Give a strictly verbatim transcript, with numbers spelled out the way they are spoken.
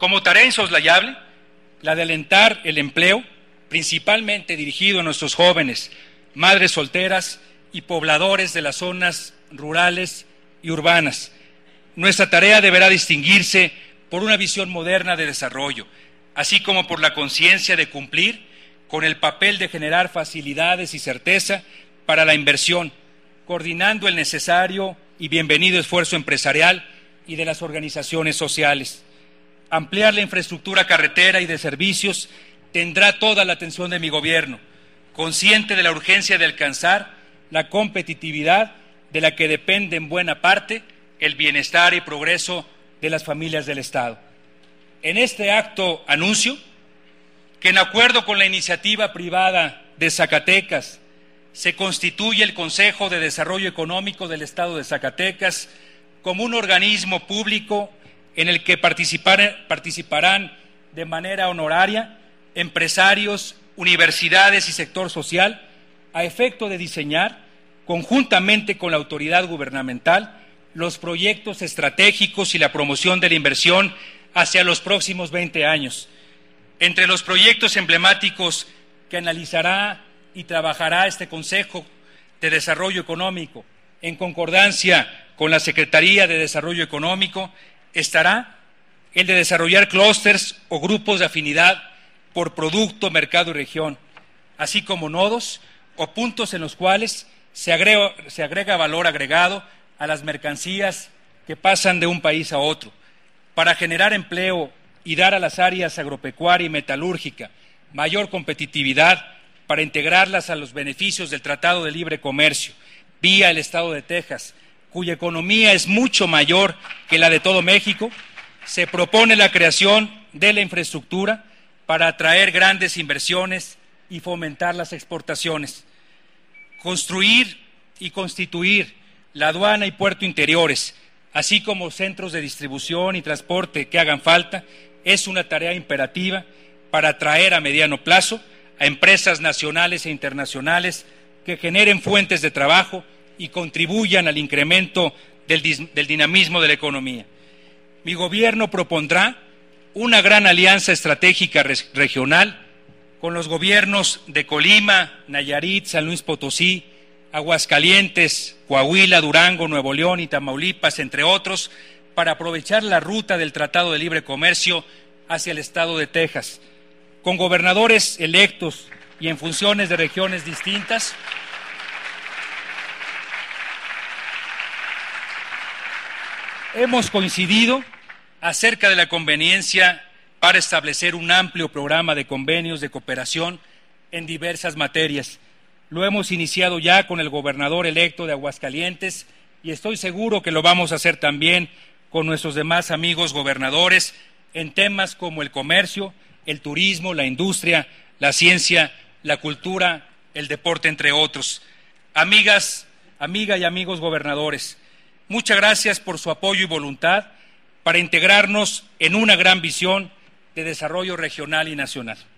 Como tarea insoslayable, la de alentar el empleo, principalmente dirigido a nuestros jóvenes, madres solteras y pobladores de las zonas rurales y urbanas. Nuestra tarea deberá distinguirse por una visión moderna de desarrollo, así como por la conciencia de cumplir con el papel de generar facilidades y certeza para la inversión, coordinando el necesario y bienvenido esfuerzo empresarial y de las organizaciones sociales. Ampliar la infraestructura carretera y de servicios tendrá toda la atención de mi gobierno, consciente de la urgencia de alcanzar la competitividad de la que depende en buena parte el bienestar y progreso de las familias del Estado. En este acto anuncio que, en acuerdo con la iniciativa privada de Zacatecas, se constituye el Consejo de Desarrollo Económico del Estado de Zacatecas como un organismo público en el que participar, participarán de manera honoraria empresarios, universidades y sector social, a efecto de diseñar, conjuntamente con la autoridad gubernamental, los proyectos estratégicos y la promoción de la inversión hacia los próximos veinte años. Entre los proyectos emblemáticos que analizará y trabajará este Consejo de Desarrollo Económico, en concordancia con la Secretaría de Desarrollo Económico, estará el de desarrollar clústeres o grupos de afinidad por producto, mercado y región, así como nodos o puntos en los cuales se agrega, se agrega valor agregado a las mercancías que pasan de un país a otro, para generar empleo y dar a las áreas agropecuaria y metalúrgica mayor competitividad, para integrarlas a los beneficios del Tratado de Libre Comercio, vía el Estado de Texas, cuya economía es mucho mayor que la de todo México. Se propone la creación de la infraestructura para atraer grandes inversiones y fomentar las exportaciones. Construir y constituir la aduana y puerto interiores, así como centros de distribución y transporte que hagan falta, es una tarea imperativa para atraer a mediano plazo a empresas nacionales e internacionales que generen fuentes de trabajo y contribuyan al incremento del, del dinamismo de la economía. Mi gobierno propondrá una gran alianza estratégica regional con los gobiernos de Colima, Nayarit, San Luis Potosí, Aguascalientes, Coahuila, Durango, Nuevo León y Tamaulipas, entre otros, para aprovechar la ruta del Tratado de Libre Comercio hacia el Estado de Texas. Con gobernadores electos y en funciones de regiones distintas, hemos coincidido acerca de la conveniencia para establecer un amplio programa de convenios de cooperación en diversas materias. Lo hemos iniciado ya con el gobernador electo de Aguascalientes y estoy seguro que lo vamos a hacer también con nuestros demás amigos gobernadores en temas como el comercio, el turismo, la industria, la ciencia, la cultura, el deporte, entre otros. Amigas, amiga y amigos gobernadores, muchas gracias por su apoyo y voluntad para integrarnos en una gran visión de desarrollo regional y nacional.